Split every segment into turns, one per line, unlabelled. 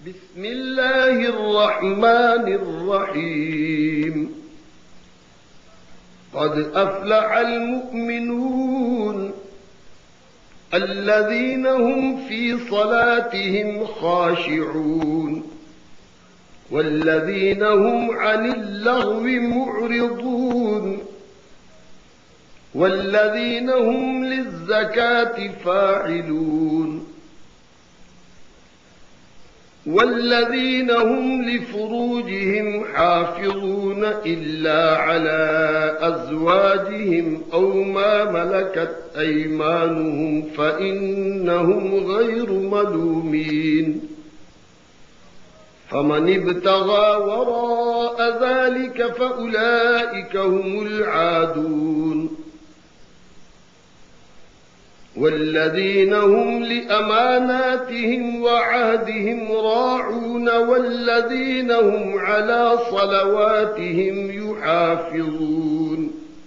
بسم الله الرحمن الرحيم. قد أفلح المؤمنون الذين هم في صلاتهم خاشعون والذين هم عن اللغو معرضون والذين هم للزكاة فاعلون والذين هم لفروجهم حافظون إلا على أزواجهم أو ما ملكت أيمانهم فإنهم غير ملومين. فمن ابتغى وراء ذلك فأولئك هم العادون. والذين هم لأماناتهم وعهدهم راعون والذين هم على صلواتهم يحافظون.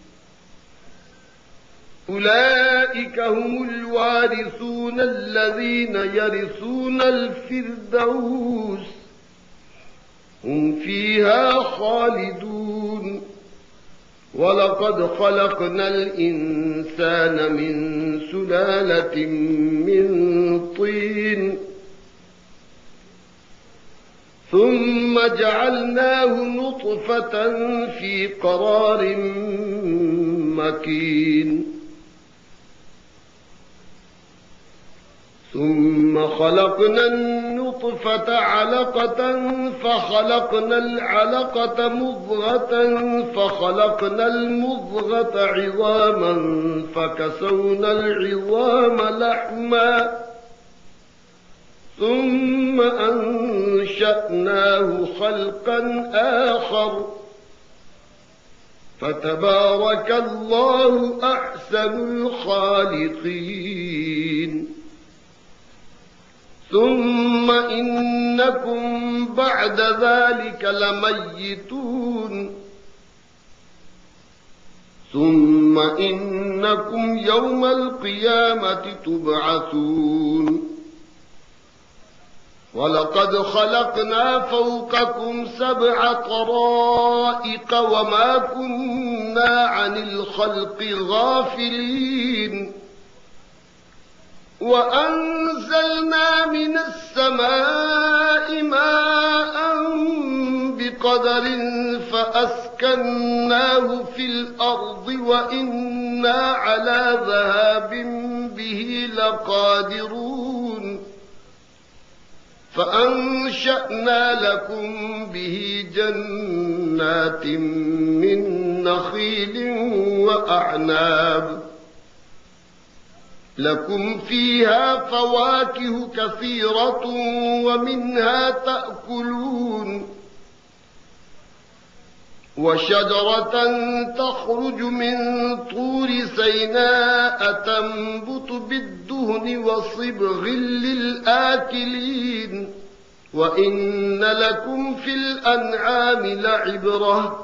أولئك هم الوارثون الذين يرثون الفردوس هم فيها خالدون. ولقد خلقنا الإنسان من سلالة من طين ثم جعلناه نطفة في قرار مكين ثم خلقنا النطفة علقة فخلقنا العلقة مضغة فخلقنا المضغة عظاما فكسونا العظام لحما ثم أنشأناه خلقا آخر فتبارك الله أحسن الخالقين. ثم إنكم بعد ذلك لميتون ثم إنكم يوم القيامة تبعثون. ولقد خلقنا فوقكم 7 طرائق وما كنا عن الخلق غافلين. وأنزلنا من السماء ماء بقدر فأسكناه في الأرض وإنا على ذهاب به لقادرون. فأنشأنا لكم به جنات من نخيل وأعناب لكم فيها فواكه كثيرة ومنها تأكلون. وشجرة تخرج من طور سيناء تنبت بالدهن وصبغ للآكلين. وإن لكم في الأنعام لعبرة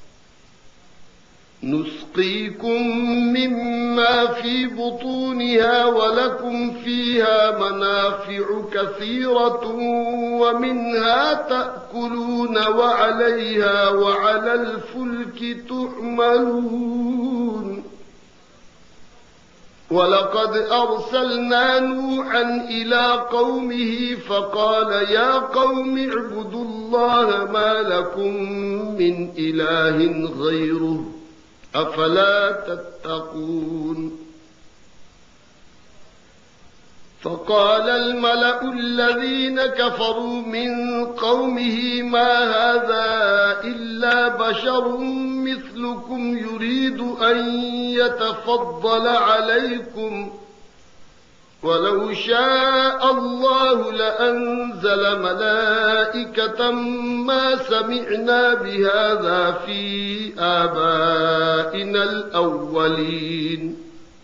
نسقيكم مما في بطونها ولكم فيها منافع كثيرة ومنها تأكلون وعليها وعلى الفلك تحملون. ولقد أرسلنا نوحا إلى قومه فقال يا قوم اعبدوا الله ما لكم من إله غيره أفلا تتقون. فقال الملأ الذين كفروا من قومه ما هذا إلا بشر مثلكم يريد أن يتفضل عليكم ولو شاء الله لأنزل ملائكة ما سمعنا بهذا في آبائنا الأولين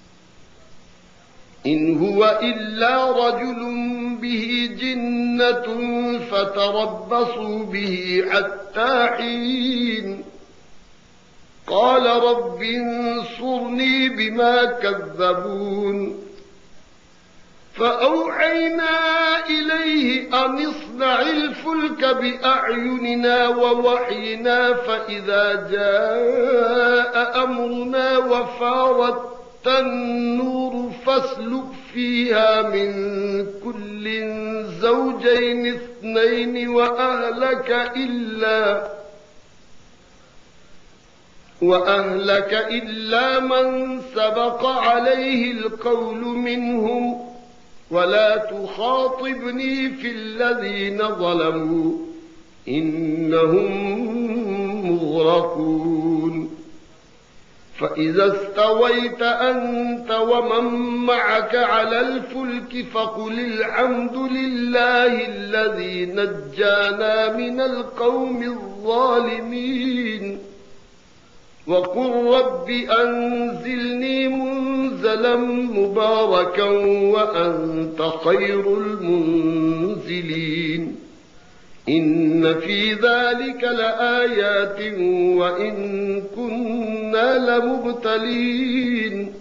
إن هو إلا رجل به جنة فتربصوا به حتى حين. قال رب انصرني بما كذبون فأوحينا إليه أن اصنع الفلك بأعيننا ووحينا فإذا جاء أمرنا وفارت النور فاسلك فيها من كل زوجين اثنين وأهلك إلا من سبق عليه القول منهم ولا تخاطبني في الذين ظلموا إنهم مغرقون فإذا استويت أنت ومن معك على الفلك فقل الحمد لله الذي نجانا من القوم الظالمين وقل رب أنزلني منزلا مباركا وأنت خير المنزلين إن في ذلك لآيات وإن كنا لمبتلين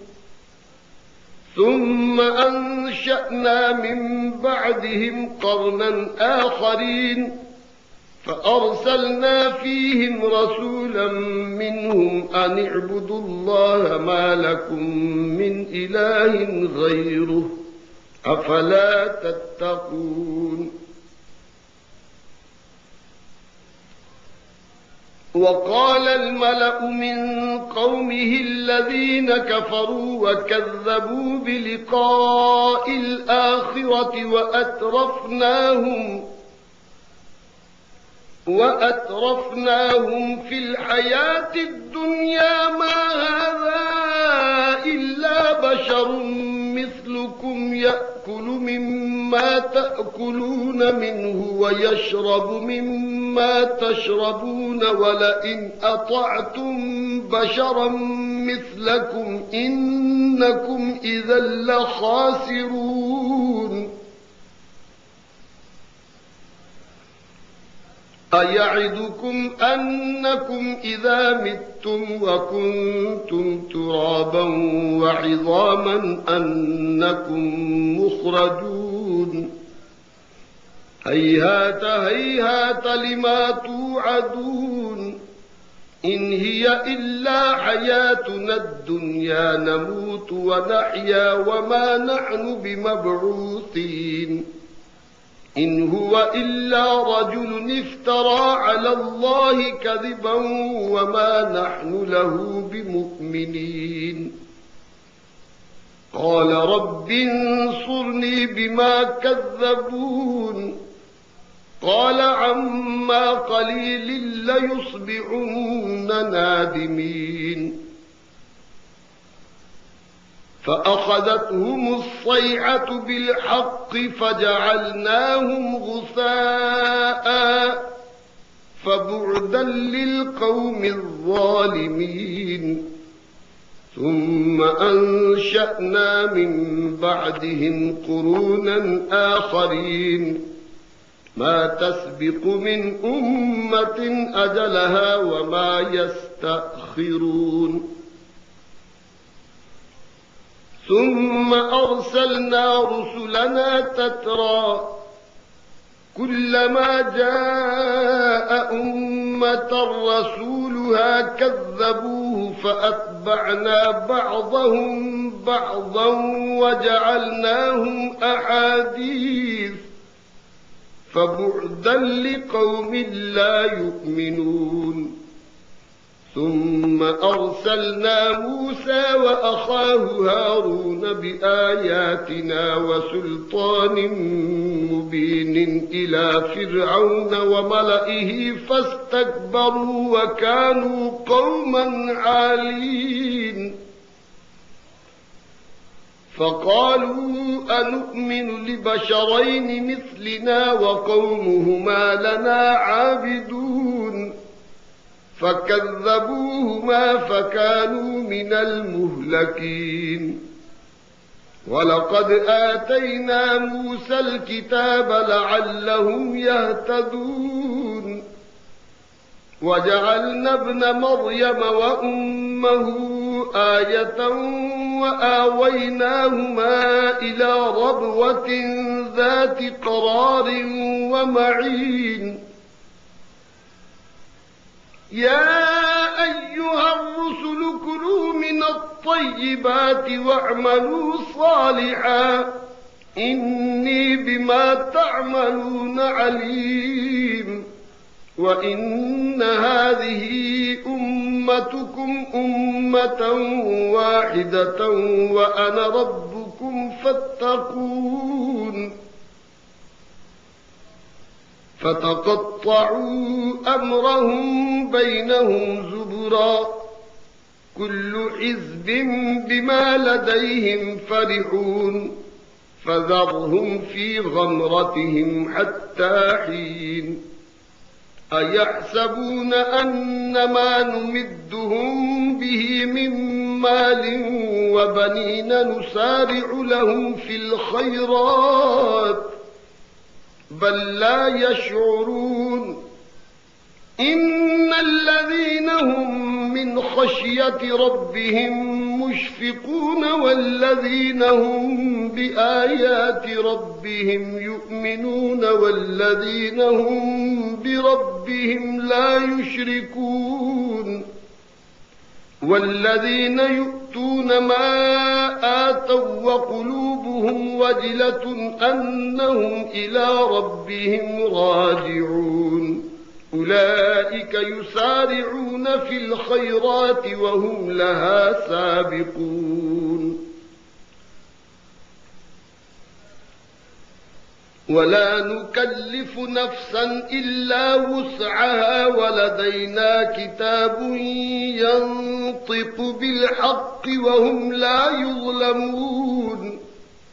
ثم أنشأنا من بعدهم قرنا آخرين فأرسلنا فيهم رسولا منهم أن اعبدوا الله ما لكم من إله غيره أفلا تتقون وقال الملأ من قومه الذين كفروا وكذبوا بلقاء الآخرة وأترفناهم في الحياة الدنيا ما هذا إلا بشر مثلكم يأكل مما تأكلون منه ويشرب مما تشربون ولئن أطعتم بشرا مثلكم إنكم إذا لخاسرون أيعدكم أنكم إذا متم وكنتم ترابا وعظاما أنكم مخرجون هيهات هيهات لما توعدون إن هي إلا حياتنا الدنيا نموت ونحيا وما نحن بمبعوثين إن هو إلا رجل افترى على الله كذبا وما نحن له بمؤمنين قال رب انصرني بما كذبون قال عما قليل ليصبحن نادمين فأخذتهم الصيحة بالحق فجعلناهم غثاء فبعدا للقوم الظالمين ثم أنشأنا من بعدهم قرونا آخرين ما تسبق من أمة أجلها وما يستأخرون ثم أرسلنا رسلنا تترى كلما جاء أمة رسولها كذبوه فأتبعنا بعضهم بعضا وجعلناهم أحاديث فبعدا لقوم لا يؤمنون ثم أرسلنا موسى وأخاه هارون بآياتنا وسلطان مبين إلى فرعون وملئه فاستكبروا وكانوا قوما عالين فقالوا أنؤمن لبشرين مثلنا وقومهما لنا عابدون فكذبوهما فكانوا من المهلكين ولقد آتينا موسى الكتاب لعلهم يهتدون وجعلنا ابن مريم وأمه آية وآويناهما إلى ربوة ذات قرار ومعين يا أيها الرسل كلوا من الطيبات واعملوا صالحا إني بما تعملون عليم وإن هذه أمتكم أمة واحدة وأنا ربكم فاتقون فتقطعوا أمرهم بينهم زبرا كل حزب بما لديهم فرحون فذرهم في غمرتهم حتى حين أيحسبون أن ما نمدهم به من مال وبنين نسارع لهم في الخيرات بل لا يشعرون إن الذين هم من خشية ربهم مشفقون والذين هم بآيات ربهم يؤمنون والذين هم بربهم لا يشركون والذين يؤتون ما آتوا وقلوبهم وجلة أنهم إلى ربهم راجعون أولئك يسارعون في الخيرات وهم لها سابقون ولا نكلف نفسا إلا وسعها ولدينا كتاب ينطق بالحق وهم لا يظلمون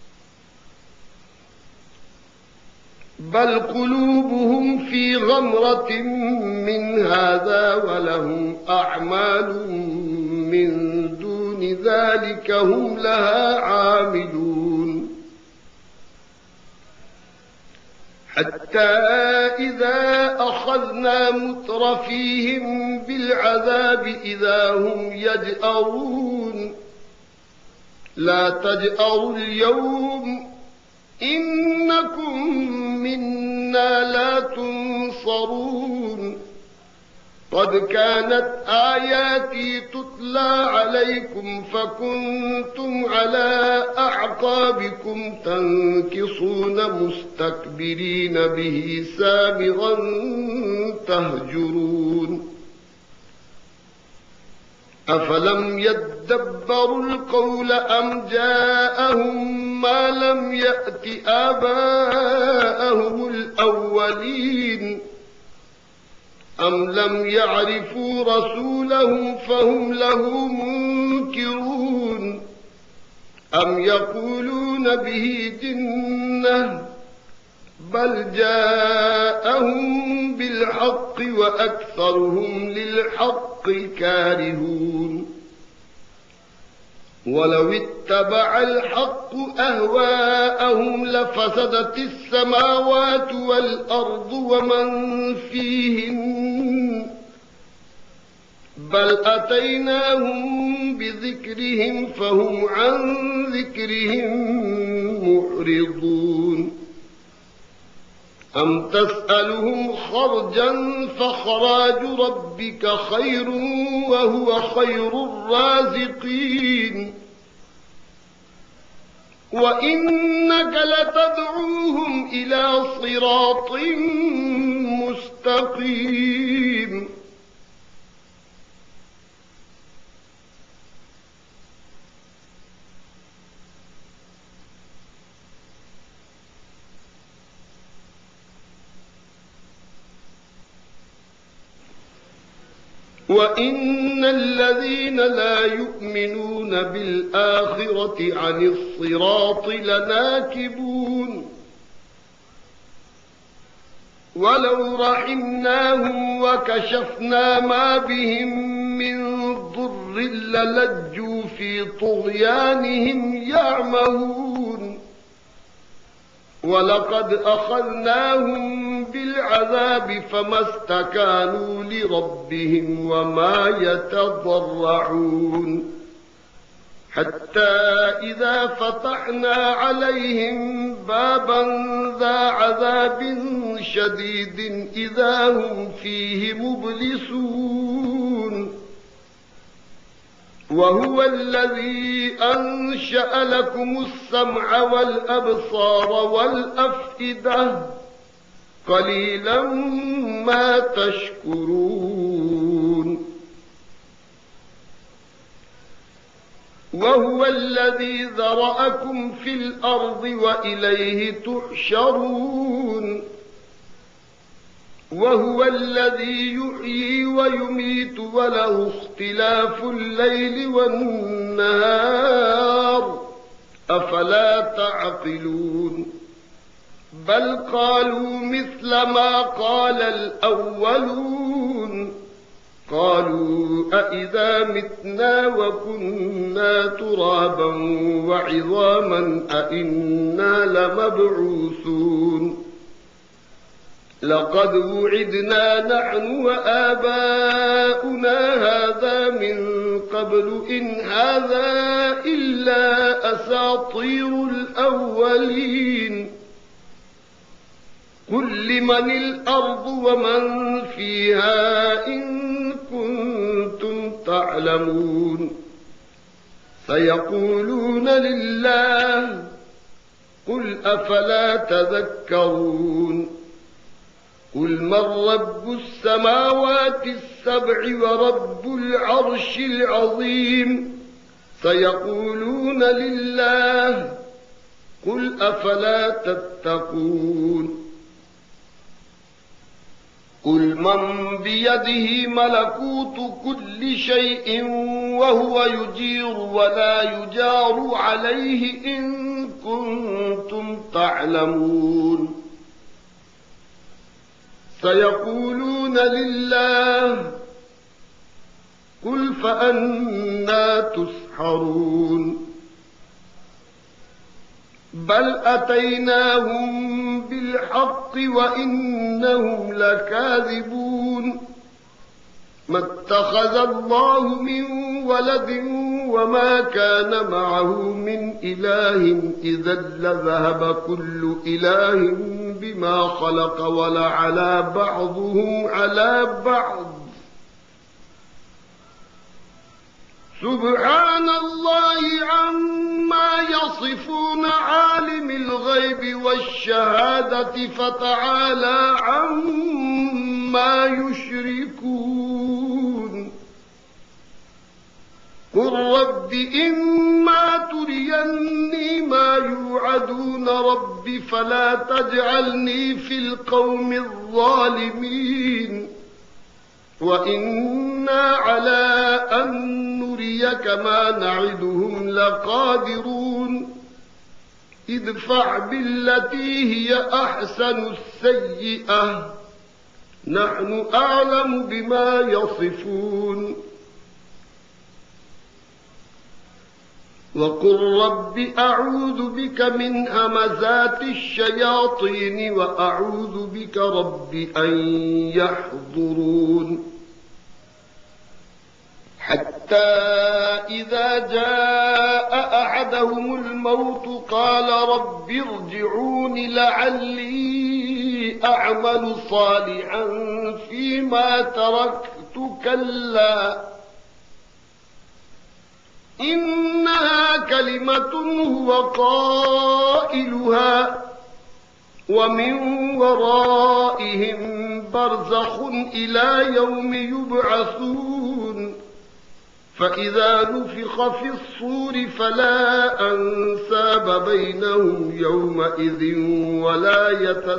بل قلوبهم في غمرة من هذا ولهم أعمال من دون ذلك هم لها عاملون حتى إذا أخذنا مترفيهم بالعذاب إذا هم يجأرون لا تجأروا اليوم إنكم منا لا تنصرون قد كانت آياتي تتلى عليكم فكنتم على أعقابكم تنكصون مستكبرين به سامرا تهجرون أفلم يدبروا القول أم جاءهم ما لم يأت آباءهم الأولين أم لم يعرفوا رسولهم فهم له منكرون أم يقولون به جنة بل جاءهم بالحق وأكثرهم للحق كارهون ولو اتبع الحق أهواءهم لفسدت السماوات والأرض ومن فيهن بل أتيناهم بذكرهم فهم عن ذكرهم معرضون أم تسألهم خرجا فخراج ربك خير وهو خير الرازقين وإنك لتدعوهم إلى صراط مستقيم وَإِنَّ الَّذِينَ لَا يُؤْمِنُونَ بِالْآخِرَةِ عَنِ الصِّرَاطِ لَنَاكِبُونَ وَلَوْ رَحِمْنَاهُمْ وَكَشَفْنَا مَا بِهِمْ مِنْ ضُرٍّ لَلَجُّوا فِي طُغْيَانِهِمْ يَعْمَهُونَ وَلَقَدْ أَخَذْنَاهُمْ بِالْعَذَابِ فَمَا اسْتَكَانُوا لِرَبِّهِمْ وَمَا يَتَضَرَّعُونَ حتى إذا فتحنا عليهم بابا ذا عذاب شديد إذا هم فيه مبلسون وهو الذي أنشأ لكم السمع والأبصار والأفئدة قليلا ما تشكرون وهو الذي ذرأكم في الأرض وإليه تحشرون وهو الذي يحيي ويميت وله اختلاف الليل والنهار أفلا تعقلون بل قالوا مثل ما قال الأولون قالوا أإذا متنا وكنا ترابا وعظاما أإنا لمبعوثون لقد وعدنا نحن وآباؤنا هذا من قبل إن هذا إلا أساطير الأولين قل لمن الأرض ومن فيها إن كنتم تعلمون سيقولون لله قل أفلا تذكرون قل من رب السماوات السبع ورب العرش العظيم سيقولون لله قل أفلا تتقون قل من بيده ملكوت كل شيء وهو يجير ولا يجار عليه إن كنتم تعلمون سيقولون لله قل فأنى تسحرون بل أتيناهم بالحق وإنهم لكاذبون ما اتخذ الله من ولد وما كان معه من إله إذا لذهب كل إله بما خلق ولعلى بعضهم على بعض سبحان الله عما يصفون عالم الغيب والشهادة فتعالى عما يشركون قل رب إما تريني ما يوعدون رب فلا تجعلني في القوم الظالمين وإنا على أن نريك ما نعدهم لقادرون ادفع بالتي هي أحسن السيئة نحن أعلم بما يصفون وقل رب أعوذ بك من همزات الشياطين وأعوذ بك رب أن يحضرون حتى إذا جاء أحدهم الموت قال رب ارجعون لعلي أعمل صالحا فيما تركت كلا إنها كلمة هو قائلها ومن ورائهم برزخ إلى يوم يبعثون فإذا نفخ في الصور فلا أنساب بينهم يومئذ ولا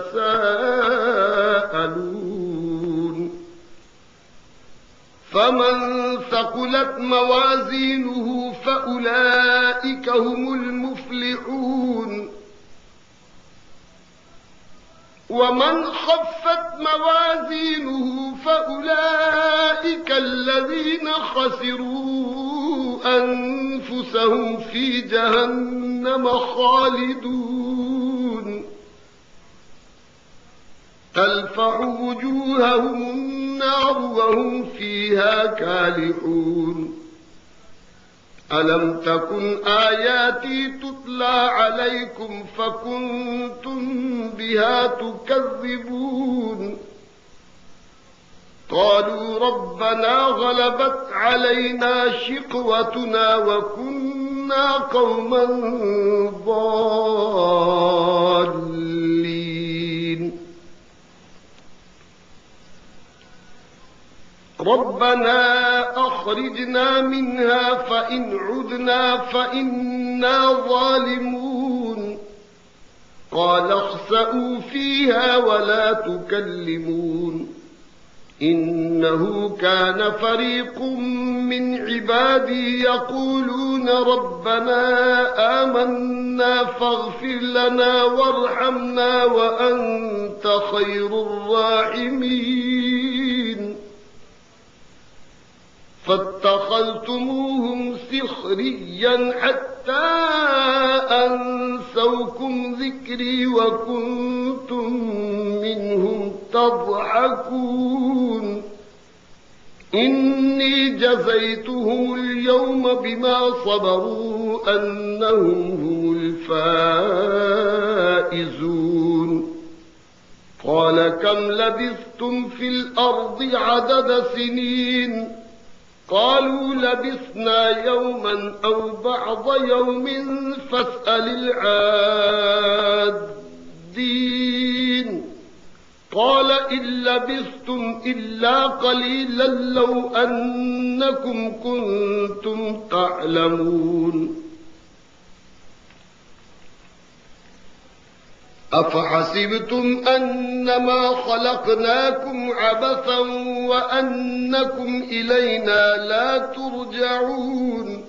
يتساءلون فمن ثقلت موازينه فأولئك هم المفلحون ومن خفت موازينه فأولئك الذين خسروا أنفسهم في جهنم خالدون تلفح وجوههم النار وهم فيها كالحون ألم تكن آياتي تتلى عليكم فكنتم بها تكذبون قالوا ربنا غلبت علينا شقوتنا وكنا قوما ضالين ربنا أخرجنا منها فإن عدنا فإنا ظالمون قال اخسئوا فيها ولا تكلمون إنه كان فريق من عبادي يقولون ربنا آمنا فاغفر لنا وارحمنا وأنت خير الراحمين فاتخذتموهم سخريا حتى أنسوكم ذكري وكنتم منهم تضحكون إني جزيتهم اليوم بما صبروا أنهم هم الفائزون قال كم لبثتم في الأرض عدد سنين قالوا لبثنا يوما أو بعض يوم فاسأل العادين قال إن لبثتم إلا قليلا لو أنكم كنتم تعلمون أفحسبتم أنما خلقناكم عبثا وأنكم إلينا لا ترجعون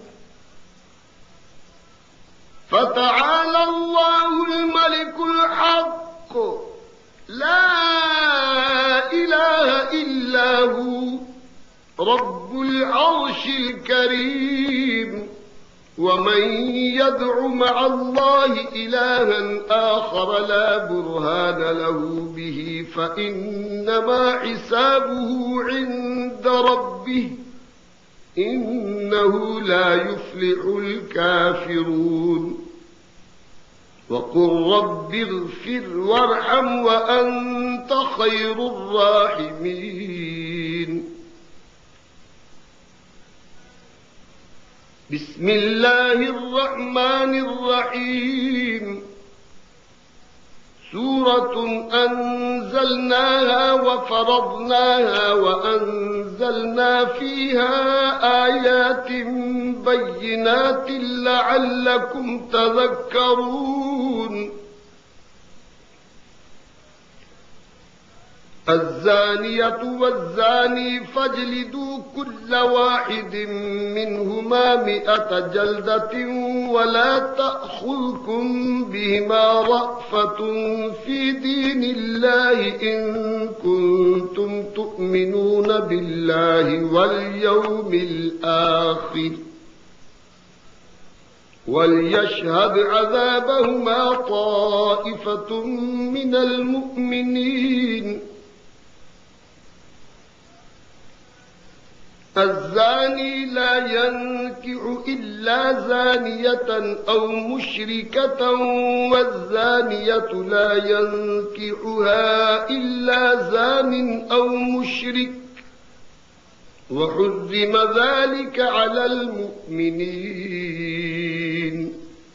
فتعالى الله الملك الحق لا إله إلا هو رب العرش الكريم ومن يدع مع الله إلها آخر لا برهان له به فإنما حسابه عند ربه إنه لا يفلح الكافرون وقل رب اغفر وارحم وأنت خير الراحمين بسم الله الرحمن الرحيم سورة أنزلناها وفرضناها وأنزلنا فيها آيات بينات لعلكم تذكرون الزانية والزاني فاجلدوا كل واحد منهما 100 جلدة ولا تأخذكم بهما رأفة في دين الله إن كنتم تؤمنون بالله واليوم الآخر وليشهد عذابهما طائفة من المؤمنين الزاني لا ينكح إلا زانية أو مشركة والزانية لا ينكحها إلا زان أو مشرك وحرم ذلك على المؤمنين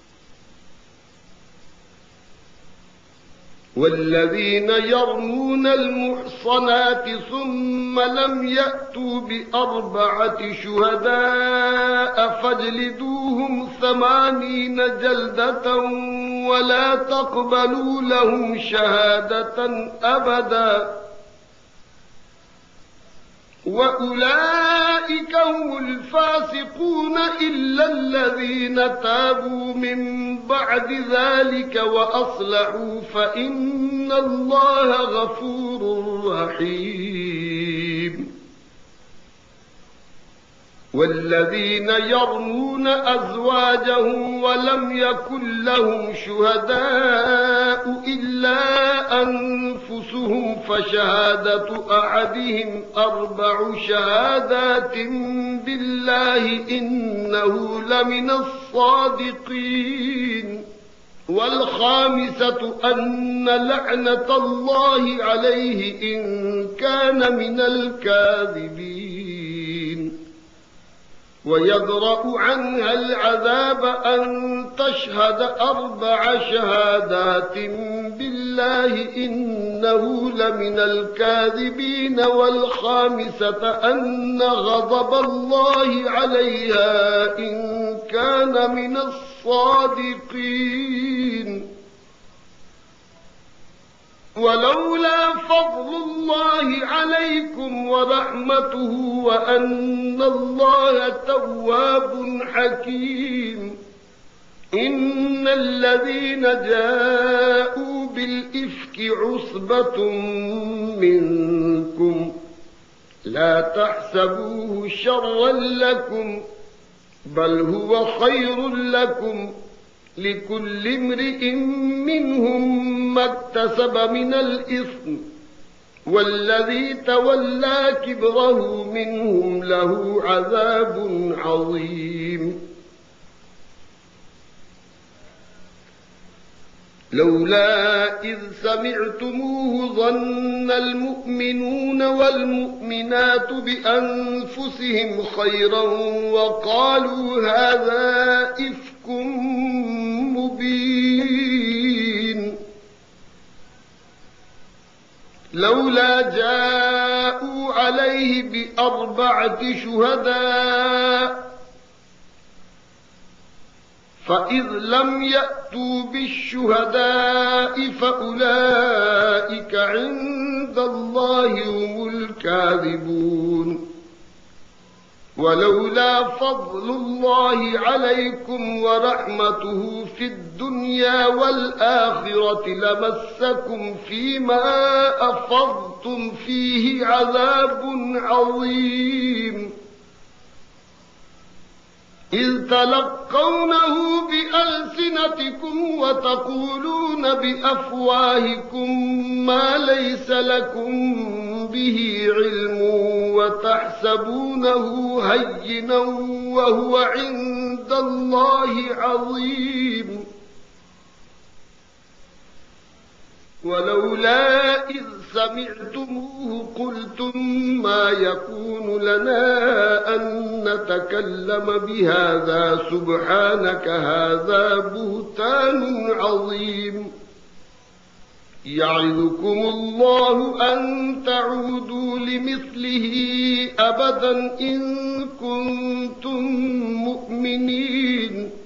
والذين يرمون المحصنات ثم لم يأتوا ب4 شهداء فاجلدوهم 80 جلدة ولا تقبلوا لهم شهادة أبدا وأولئك هم الفاسقون إلا الذين تابوا من بعد ذلك وأصلحوا فإن الله غفور رحيم والذين يرمون أزواجهم ولم يكن لهم شهداء إلا أنفسهم سألتهم فشهادة أحدهم 4 شهادات بالله إنه لمن الصادقين، والخامسة أن لعنة الله عليه إن كان من الكاذبين، ويدرأ عنها العذاب أن تشهد 4 شهادات بالله إنه لمن الكاذبين، والخامسة أن غضب الله عليها إن كان من الصادقين. ولولا فضل الله عليكم ورحمته وأن الله تواب حكيم، إن الذين جاءوا بالإفك عصبة منكم لا تحسبوه شرا لكم بل هو خير لكم، لكل امرئ منهم ما اكتسب من الإثم، والذي تولى كبره منهم له عذاب عظيم. لولا إذ سمعتموه ظن المؤمنون والمؤمنات بأنفسهم خيرا وقالوا هذا إفك مبين. لولا جاءوا عليه ب4 شهداء فإذ لم يأتوا بالشهداء فأولئك عند الله هم الكاذبون. ولولا فضل الله عليكم ورحمته في الدنيا والآخرة لمسكم فيما أفضتم فيه عذاب عظيم، إذ تلقونه بألسنتكم وتقولون بأفواهكم ما ليس لكم به علم وتحسبونه هينا وهو عند الله عظيم. ولولا إذ سمعتموه قلتم ما يكون لنا أن نتكلم بهذا سبحانك هذا بهتان عظيم. يعظكم الله أن تعودوا لمثله أبدا إن كنتم مؤمنين،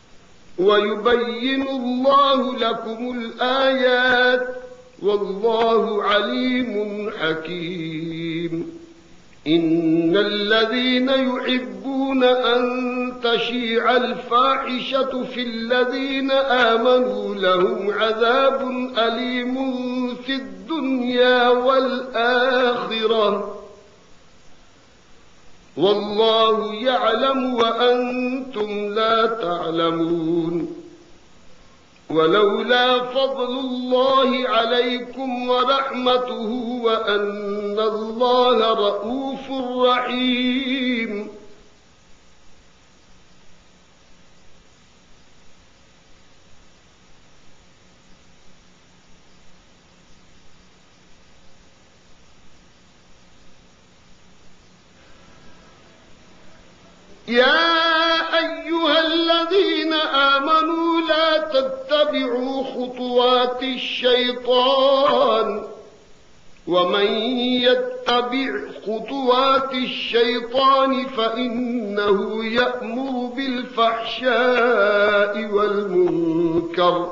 ويبين الله لكم الآيات والله عليم حكيم. إن الذين يحبون أن تشيع الفاحشة في الذين آمنوا لهم عذاب أليم في الدنيا والآخرة والله يعلم وأنتم لا تعلمون. ولولا فضل الله عليكم ورحمته وأن الله رءوف رحيم. يا أيها الذين آمنوا لا تتبعوا خطوات الشيطان، ومن يتبع خطوات الشيطان فإنه يأمر بالفحشاء والمنكر.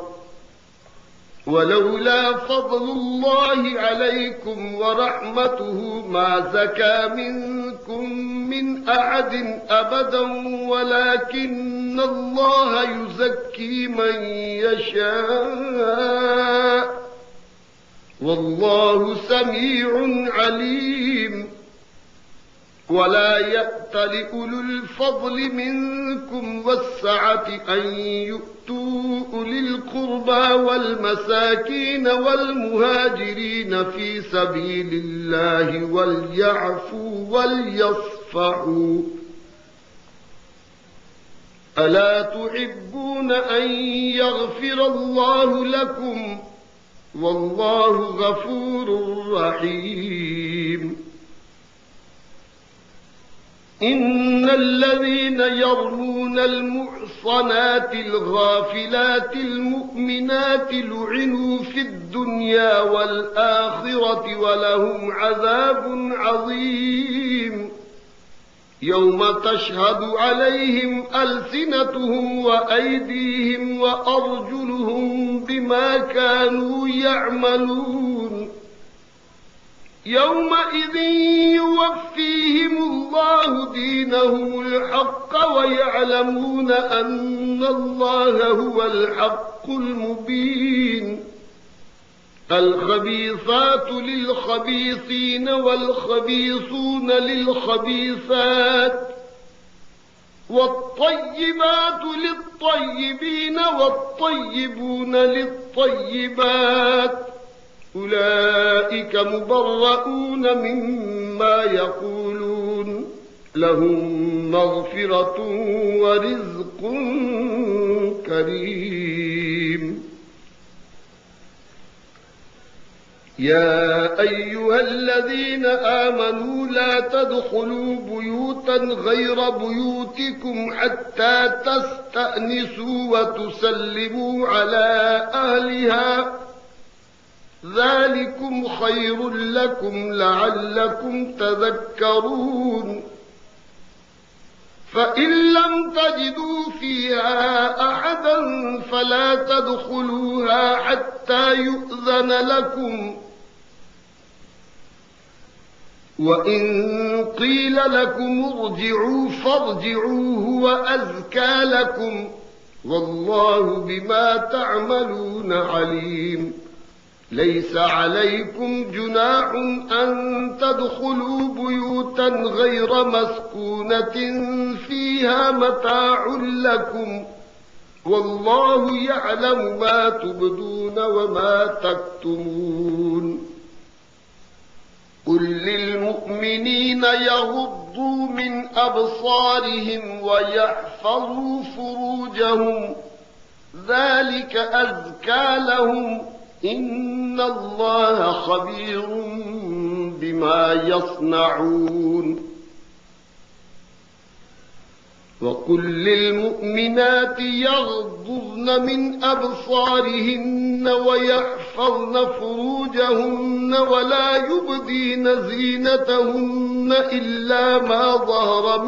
ولولا فضل الله عليكم ورحمته ما زكى منكم من أحد أبدا ولكن الله يزكي من يشاء والله سميع عليم. ولا يأتل أولو الفضل منكم والسعة أن يؤتوا أولي القربى والمساكين والمهاجرين في سبيل الله وليعفوا وليصفحوا ألا تحبون أن يغفر الله لكم والله غفور رحيم إن الذين يرمون المحصنات الغافلات المؤمنات لعنوا في الدنيا والآخرة ولهم عذاب عظيم يوم تشهد عليهم ألسنتهم وأيديهم وأرجلهم بما كانوا يعملون يومئذ يوفيهم الله دينهم الحق ويعلمون أن الله هو الحق المبين الخبيثات للخبيثين والخبيثون للخبيثات والطيبات للطيبين والطيبون للطيبات أولئك مبرؤون مما يقولون لهم مغفرة ورزق كريم يا أيها الذين آمنوا لا تدخلوا بيوتا غير بيوتكم حتى تستأنسوا وتسلموا على أهلها ذلكم خير لكم لعلكم تذكرون فإن لم تجدوا فيها أحدا فلا تدخلوها حتى يؤذن لكم وإن قيل لكم ارجعوا فارجعوا هو أزكى لكم والله بما تعملون عليم ليس عليكم جناح أن تدخلوا بيوتا غير مسكونة فيها متاع لكم والله يعلم ما تبدون وما تكتمون قل للمؤمنين يغضوا من أبصارهم ويحفظوا فروجهم ذلك أزكى لهم إن الله خبير بما يصنعون وقل للمؤمنات يغضضن من أبصارهن ويحفظن فروجهن ولا يبدين زينتهن إلا ما ظهر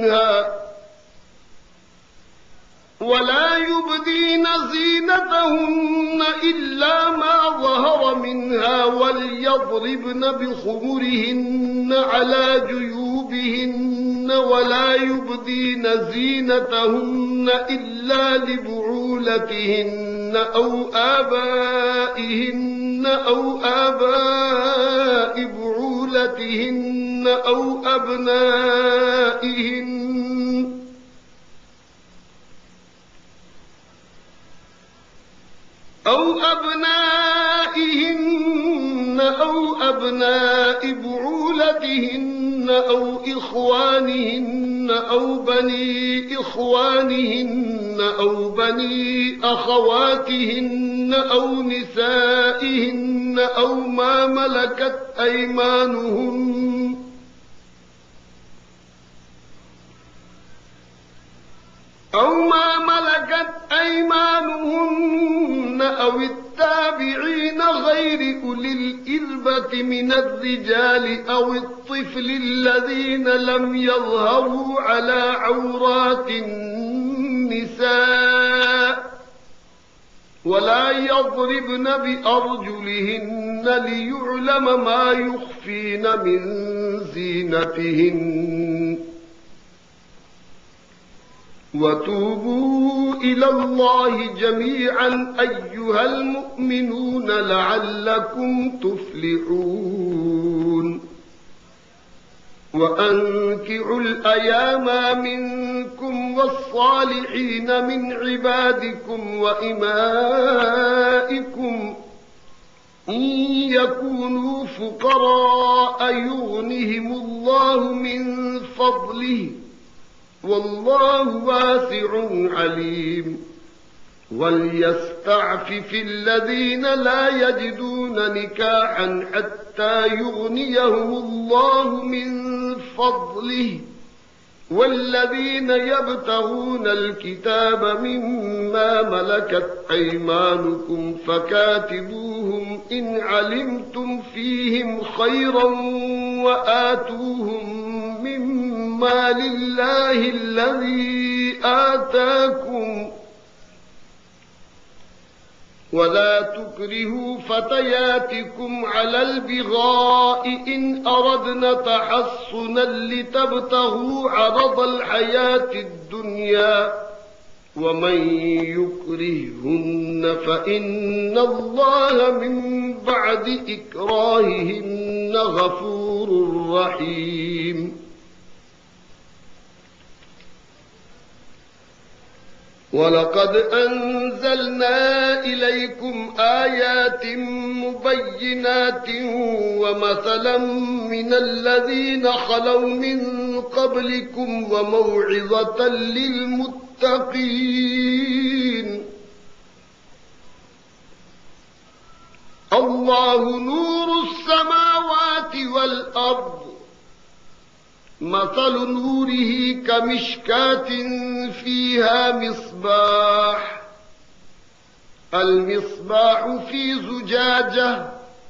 منها وليضربن بخمرهن على جيوبهن ولا يبدين زينتهن إلا لبعولتهن أو آبائهن أو آباء بعولتهن أو أبنائهن أو أبناء بعولتهن أو إخوانهن أو بني إخوانهن أو بني أخواتهن أو نسائهن أو ما ملكت أيمانهن أو التابعين غير أولي الإربة من الرجال أو الطفل الذين لم يظهروا على عورات النساء ولا يضربن بأرجلهن ليعلم ما يخفين من زينتهن وتوبوا إلى الله جميعا أيها المؤمنون لعلكم تفلحون وأنكحوا الأيام منكم والصالحين من عبادكم وإمائكم إن يكونوا فقراء يغنهم الله من فضله والله واسع عليم وليستعفف الذين لا يجدون نكاحا حتى يغنيهم الله من فضله والذين يبتغون الكتاب مما ملكت أيمانكم فكاتبوهم إن علمتم فيهم خيرا وآتوهم مما لله الذي آتاكم ولا تكرهوا فتياتكم على البغاء إن أردنا تحصنا لتبتغوا عرض الحياة الدنيا ومن يكرههن فإن الله من بعد إكراههن غفور رحيم ولقد أنزلنا إليكم آيات مبينات ومثلا من الذين خلوا من قبلكم وموعظة للمتقين الله نور السماوات والأرض مثل نوره كمشكاة فيها مصباح المصباح في زجاجة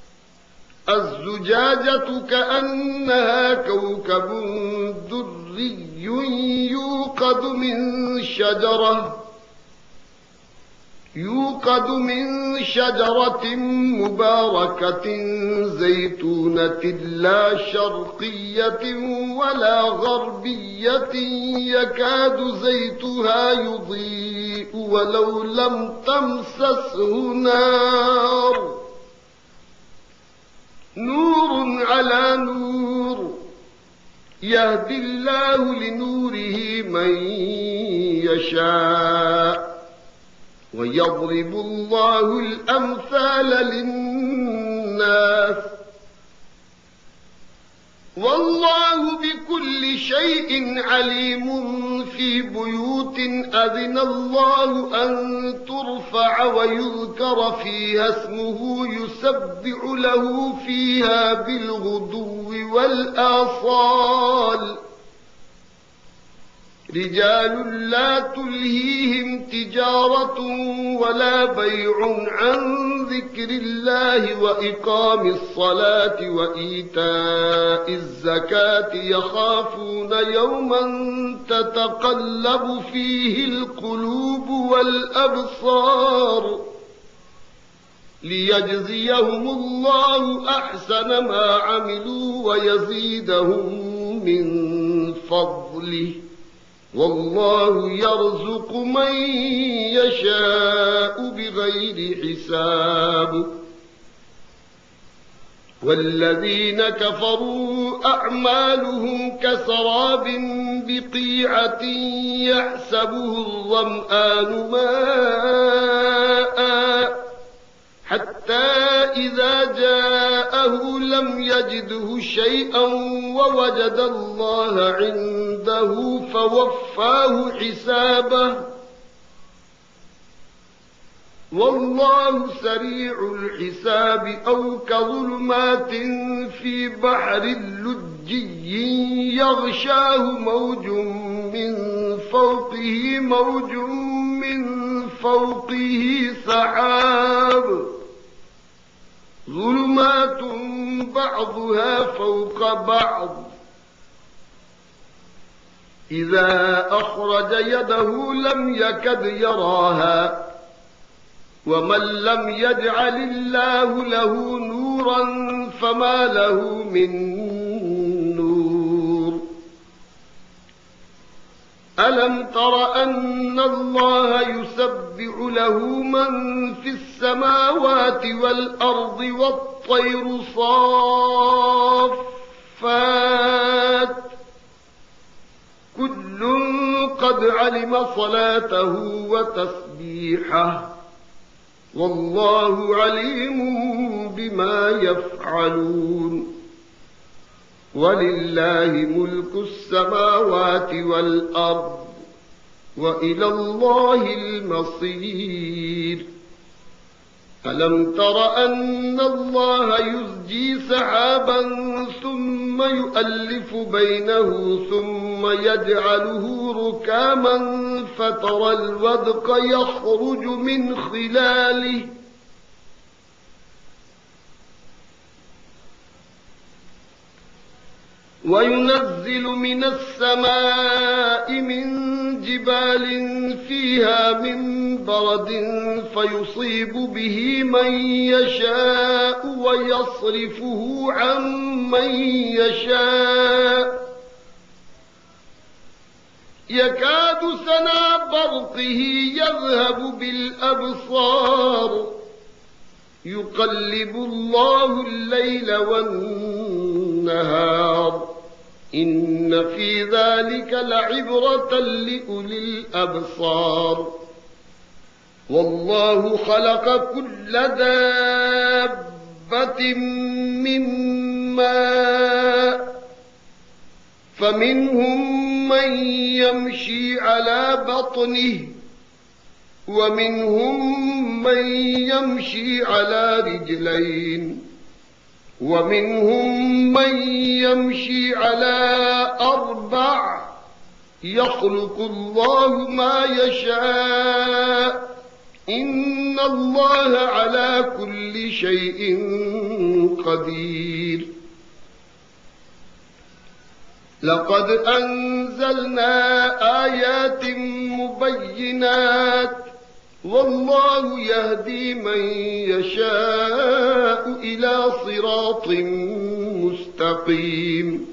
الزجاجة كأنها كوكب دري يوقد من شجرة مباركة زيتونة لا شرقية ولا غربية يكاد زيتها يضيء ولو لم تمسسه نار نور على نور يهدي الله لنوره من يشاء ويضرب الله الأمثال للناس والله بكل شيء عليم في بيوت أذن الله أن ترفع ويذكر فيها اسمه يسبح له فيها بالغدو والآصال رجال لا تلهيهم تجارة ولا بيع عن ذكر الله وإقام الصلاة وإيتاء الزكاة يخافون يوما تتقلب فيه القلوب والأبصار ليجزيهم الله أحسن ما عملوا ويزيدهم من فضله والله يرزق من يشاء بغير حساب والذين كفروا أعمالهم كسراب بقيعة يحسبه الظمآن ماء حتى إذا جاءه لم يجده شيئا ووجد الله عنده فوفاه حسابه والله سريع الحساب أو كظلمات في بحر لجي يغشاه موج من فوقه موج من فوقه سحاب ظلمات بعضها فوق بعض إذا أخرج يده لم يكد يراها ومن لم يجعل الله له نورا فما له من نور ألم تر أن الله يسبح له من في السماوات والأرض والطير صافات الصَّافَّاتِ كُلٌّ قَدْ عَلِمَ صَلَاتَهُ وَتَسْبِيحَهُ وَاللَّهُ عَلِيمٌ بِمَا يَفْعَلُونَ وَلِلَّهِ مُلْكُ السَّمَاوَاتِ وَالْأَرْضِ وَإِلَى اللَّهِ الْمَصِيرُ أَلَمْ تَرَ أَنَّ اللَّهَ يُزْجِي سَحَابًا ثُمَّ يُؤَلِّفُ بَيْنَهُ ثُمَّ يَجْعَلُهُ رُكَامًا فَتَرَى الْوَدْقَ يَخْرُجُ مِنْ خِلَالِهِ وَيُنَزِّلُ مِنَ السَّمَاءِ مِن جِبَالٍ فِيهَا مِن بَرَدٍ فَيُصِيبُ بِهِ مَن يَشَاءُ وَيَصْرِفُهُ عَن مَّن يَشَاءُ يَكَادُ سَنَا بَرْقِهِ يَذْهَبُ بِالْأَبْصَارِ يُقَلِّبُ اللَّهُ اللَّيْلَ وَالنَّهَارَ إِنَّ فِي ذَلِكَ لَعِبْرَةً لِأُولِي الْأَبْصَارِ وَاللَّهُ خَلَقَ كُلَّ دَابَّةٍ مِّن مَّاءٍ فَمِنْهُم مَّن يَمْشِي عَلَى بَطْنِهِ وَمِنْهُم مَّن يَمْشِي عَلَى رِجْلَيْنِ وَمِنْهُم مَّن يَمْشِي عَلَى أَرْبَعٍ يَخْلُقُ اللَّهُ مَا يَشَاءُ إِنَّ اللَّهَ عَلَى كُلِّ شَيْءٍ قَدِيرٌ لَقَدْ أَنزَلْنَا آيَاتٍ مُبَيِّنَاتٍ وَاللَّهُ يَهْدِي مَن يَشَاءُ إِلَى صِرَاطٍ مُّسْتَقِيمٍ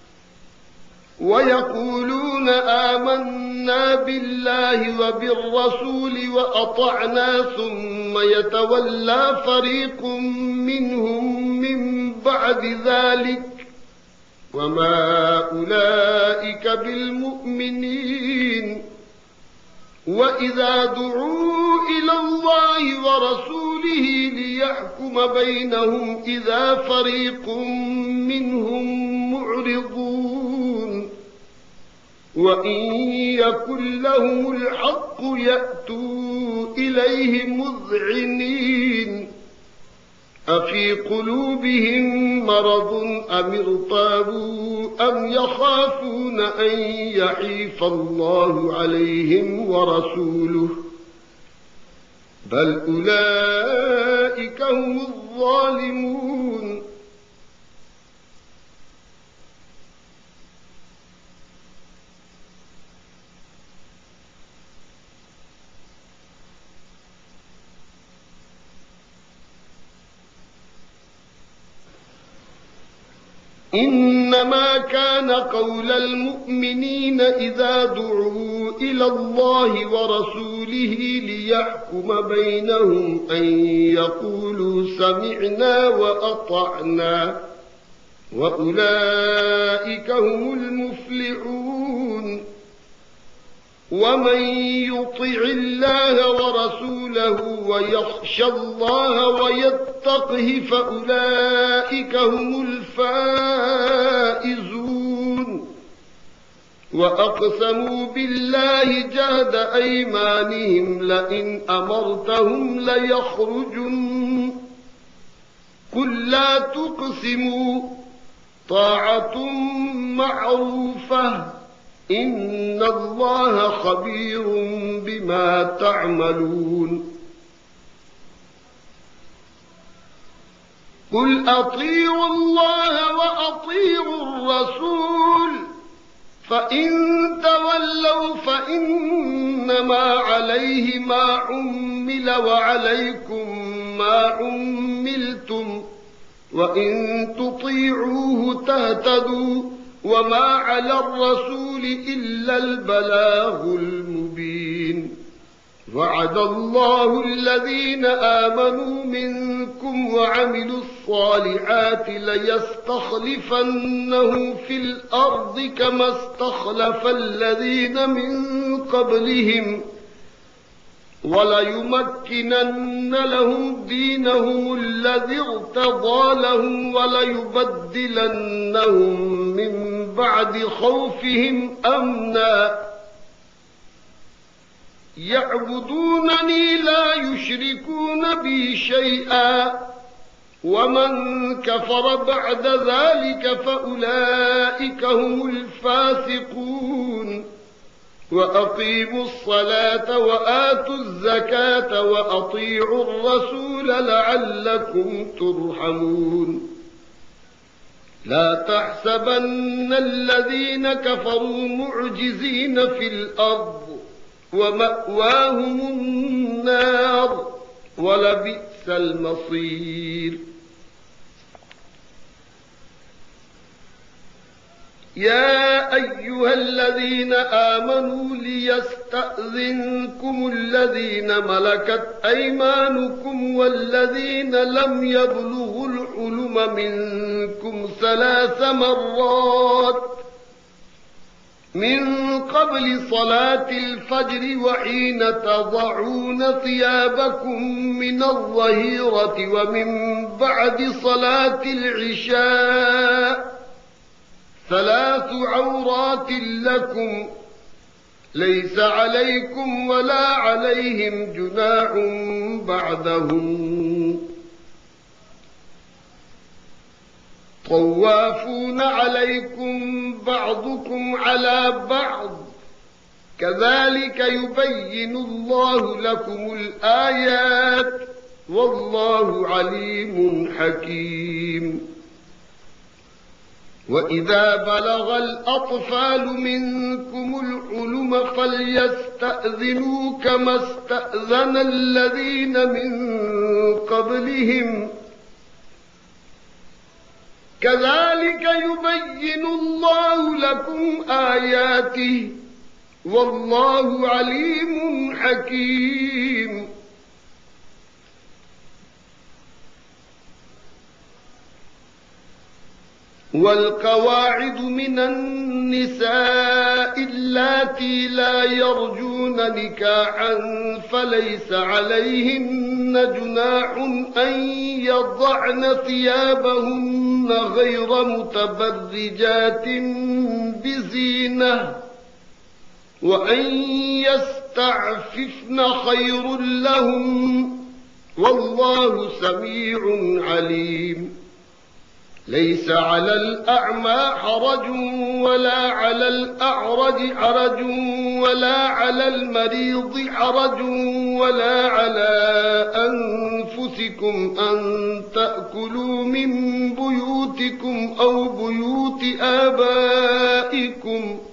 وَيَقُولُونَ آمَنَّا بِاللَّهِ وَبِالرَّسُولِ وَأَطَعْنَا ثُمَّ يَتَوَلَّىٰ فَرِيقٌ مِّنْهُم مِّن بَعْدِ ذَلِكَ وَمَا أُولَٰئِكَ بِالْمُؤْمِنِينَ وَإِذَا دُعُوا إِلَى اللَّهِ وَرَسُولِهِ لِيَحْكُمَ بَيْنَهُمْ إِذَا فَرِيقٌ مِّنْهُم مُّعْرِضُونَ وَإِن يَكُن لَّهُمُ الْحَقُّ يَأْتُوا إِلَيْهِ مُذْعِنِينَ أَفِي قُلُوبِهِم مَّرَضٌ أَمِ ارْتَابُوا أَمْ يَخَافُونَ أَن يَحِيفَ اللَّهُ عَلَيْهِمْ وَرَسُولُهُ بَلْ أُولَٰئِكَ هُمُ الظَّالِمُونَ إِنَّمَا كَانَ قَوْلَ الْمُؤْمِنِينَ إِذَا دُعُوا إِلَى اللَّهِ وَرَسُولِهِ لِيَحْكُمَ بَيْنَهُمْ أَن يَقُولُوا سَمِعْنَا وَأَطَعْنَا وَأُولَٰئِكَ هُمُ الْمُفْلِحُونَ وَمَن يُطِعِ اللَّهَ وَرَسُولَهُ وَيَخْشَ اللَّهَ وَيَتَّقْهِ فَأُولَٰئِكَ هُمُ الْفَائِزُونَ وَأَقْسَمُوا بِاللَّهِ جَهْدَ أَيْمَانِهِمْ لَئِنْ أَمَرْتَهُمْ لَيَخْرُجُنَّ قُل لَّا تُقْسِمُوا طَاعَةٌ مَّعْرُوفَةٌ إِنَّ اللَّهَ خَبِيرٌ بِمَا تَعْمَلُونَ قُلْ أَطِيعُوا اللَّهَ وَأَطِيعُوا الرَّسُولَ فَإِن تَوَلَّوْا فَإِنَّمَا عَلَيْهِ مَا عُمِّلَ وَعَلَيْكُم مَّا عُمِّلْتُمْ وَإِن تُطِيعُوهُ تَهْتَدُوا وَمَا عَلَى الرَّسُولِ إِلَّا الْبَلَاغُ الْمُبِينُ وَعَدَ اللَّهُ الَّذِينَ آمَنُوا مِنكُمْ منكم وعملوا الصالحات ليستخلفنهم في الأرض كما استخلف الذين من قبلهم وليمكنن لهم دينهم الذي ارتضى لهم وليبدلنهم من بعد خوفهم أمنا يعبدونني لا يشركون بي شيئا ومن كفر بعد ذلك فأولئك هم الفاسقون وأقيموا الصلاة وآتوا الزكاة وأطيعوا الرسول لعلكم ترحمون لا تحسبن الذين كفروا معجزين في الأرض ومأواهم النار ولبئس المصير يا أيها الذين آمنوا ليستأذنكم الذين ملكت أيمانكم والذين لم يبلغوا الحلم منكم 3 مرات من قبل صلاة الفجر وحين تضعون ثيابكم من الظهيرة ومن بعد صلاة العشاء 3 عورات لكم ليس عليكم ولا عليهم جناح بعدهم طوافون عليكم بعضكم على بعض كذلك يبين الله لكم الآيات والله عليم حكيم وإذا بلغ الأطفال منكم الحلم فليستأذنوا كما استأذن الذين من قبلهم كذلك يبين الله لكم آياته والله عليم حكيم والقواعد من النساء اللاتي لا يرجون نكاحا فليس عليهن جناح أن يضعن ثيابهن غير متبرجات بزينة وأن يستعففن خير لهم والله سميع عليم ليس على الأعمى حرج ولا على الأعرج حرج ولا على المريض حرج ولا على أنفسكم أن تأكلوا من بيوتكم أو بيوت آبائكم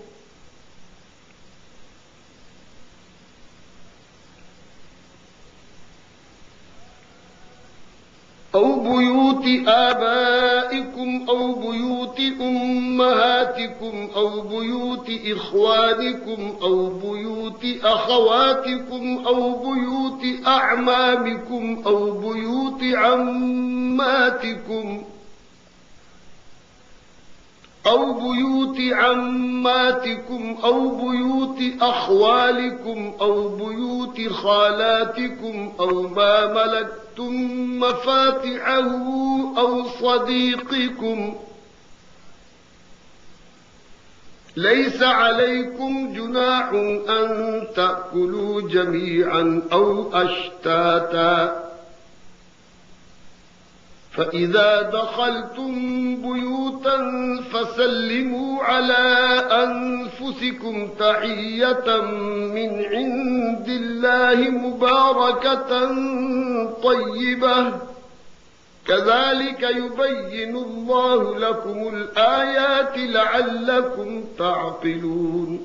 أو بيوت أمهاتكم أو بيوت إخوانكم أو بيوت أخواتكم أو بيوت أعمامكم أو بيوت عماتكم أو بيوت أخوالكم أو بيوت خالاتكم أو ما ملكتم مفاتحه أو صديقكم ليس عليكم جناح أن تأكلوا جميعا أو أشتاتا فإذا دخلتم بيوتا فسلموا على أنفسكم تحية من عند الله مباركة طيبة كذلك يبين الله لكم الآيات لعلكم تعقلون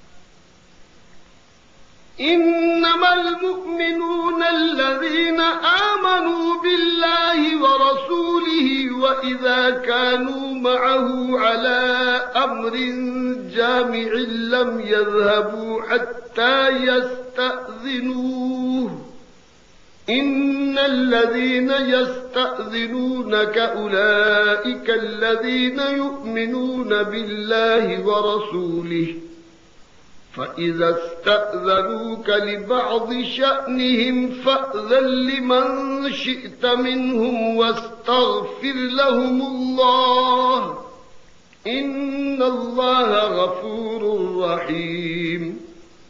إنما المؤمنون الذين آمنوا بالله ورسوله وإذا كانوا معه على أمر جامع لم يذهبوا حتى يستأذنوه إن الذين يستأذنونك أولئك الذين يؤمنون بالله ورسوله فإذا استأذنوك لبعض شأنهم فأذن لمن شئت منهم واستغفر لهم الله إن الله غفور رحيم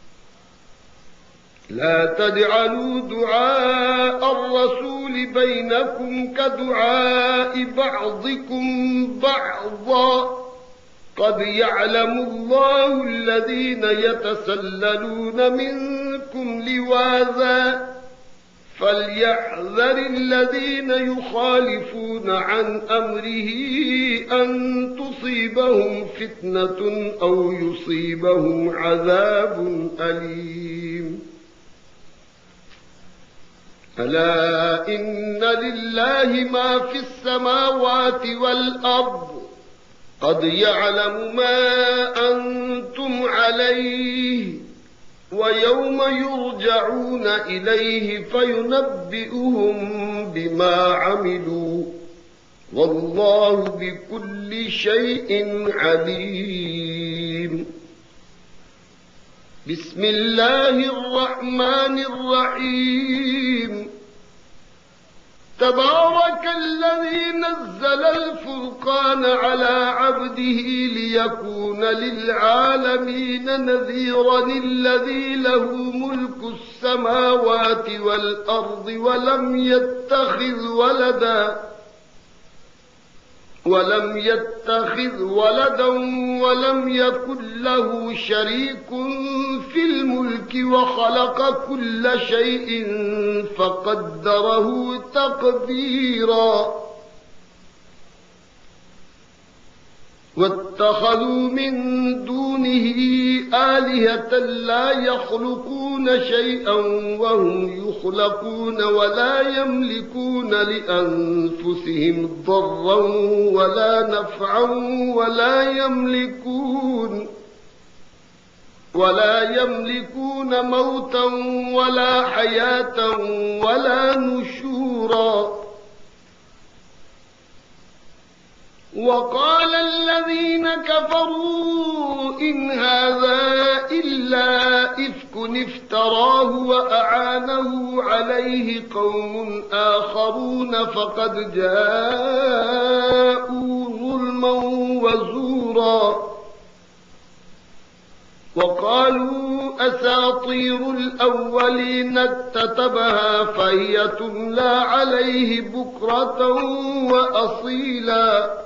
لا تجعلوا دعاء الرسول بينكم كدعاء بعضكم بعضا قد يعلم الله الذين يتسللون منكم لواذا فليحذر الذين يخالفون عن أمره أن تصيبهم فتنة أو يصيبهم عذاب أليم ألا إن لله ما في السماوات والأرض قد يعلم ما أنتم عليه ويوم يرجعون إليه فينبئهم بما عملوا والله بكل شيء عليم بسم الله الرحمن الرحيم تبارك الذي نزل الفرقان على عبده ليكون للعالمين نذيرا الذي له ملك السماوات والأرض ولم يتخذ ولدا ولم يكن له شريك في الملك وخلق كل شيء فقدره تقديرا واتخذوا من دونه آلهة لا يخلقون شيئا وهم يخلقون ولا يملكون لأنفسهم ضرا ولا نفعا ولا يملكون موتا ولا حياة ولا نشورا وقال الذين كفروا إن هذا إلا إفك افتراه وأعانه عليه قوم آخرون فقد جاءوا ظلما وزورا وقالوا أساطير الأولين اكتتبها فهي تملى عليه بكرة وأصيلا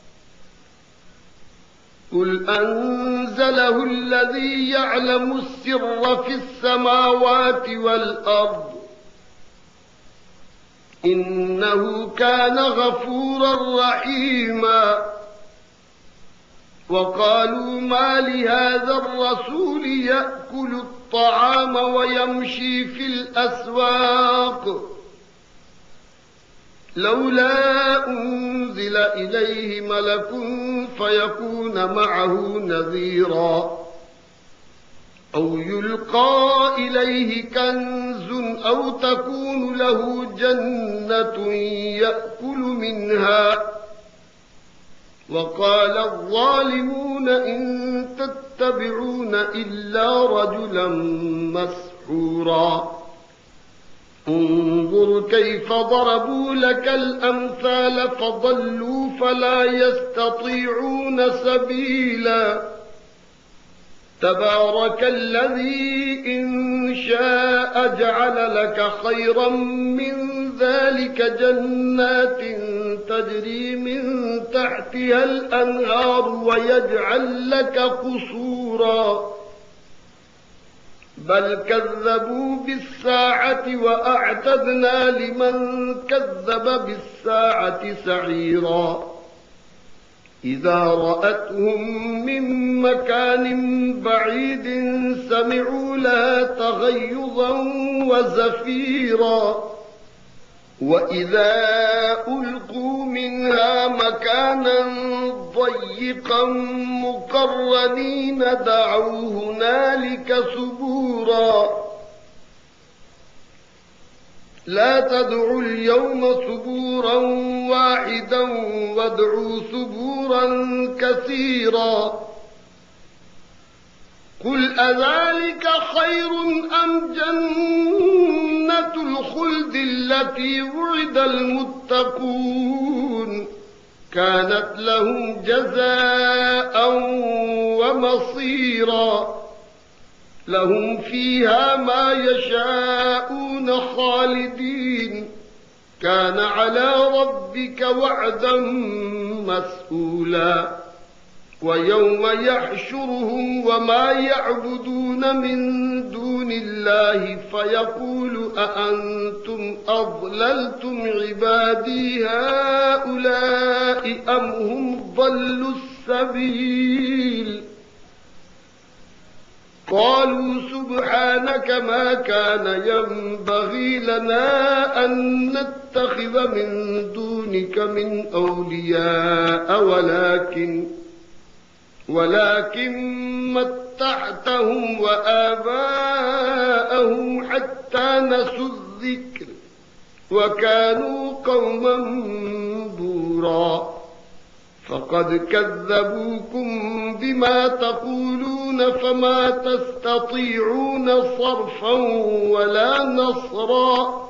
قل أنزله الذي يعلم السر في السماوات والأرض إنه كان غفورا رحيما وقالوا ما لهذا الرسول يأكل الطعام ويمشي في الأسواق لولا أنزل إليه ملك فيكون معه نذيرا أو يلقى إليه كنز أو تكون له جنة يأكل منها وقال الظالمون إن تتبعون إلا رجلا مسحورا انظر كيف ضربوا لك الأمثال فضلوا فلا يستطيعون سبيلا تبارك الذي إن شاء جعل لك خيرا من ذلك جنات تجري من تحتها الأنهار ويجعل لك قصورا بل كذبوا بالساعة وأعتدنا لمن كذب بالساعة سعيرا إذا رأتهم من مكان بعيد سمعوا لها تغيظا وزفيرا وإذا ألقوا منها مكانا ضيقا مقرنين دعوا هنالك ثبورا لا تدعوا اليوم ثبورا واحدا وادعوا ثبورا كثيرا قل أذلك خير أم جنة الخلد التي وعد المتقون كانت لهم جزاء ومصيرا لهم فيها ما يشاءون خالدين كان على ربك وعدا مسئولا ويوم يحشرهم وما يعبدون من دون الله فيقول أأنتم أضللتم عبادي هؤلاء أم هم ضلوا السبيل قالوا سبحانك ما كان ينبغي لنا أن نتخذ من دونك من أولياء ولكن متعتهم وآباءهم حتى نسوا الذكر وكانوا قوما بورا فقد كذبوكم بما تقولون فما تستطيعون صرفا ولا نصرا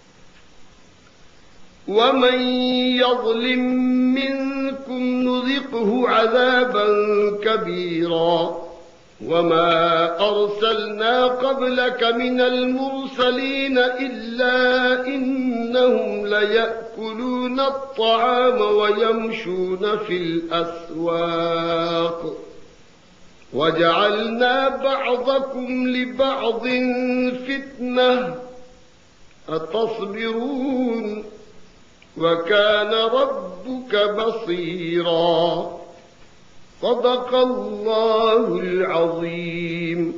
ومن يظلم منكم نذقه عذابا كبيرا وما أرسلنا قبلك من المرسلين إلا إنهم ليأكلون الطعام ويمشون في الأسواق وجعلنا بعضكم لبعض فتنة أتصبرون وكان ربك بصيرا صدق الله العظيم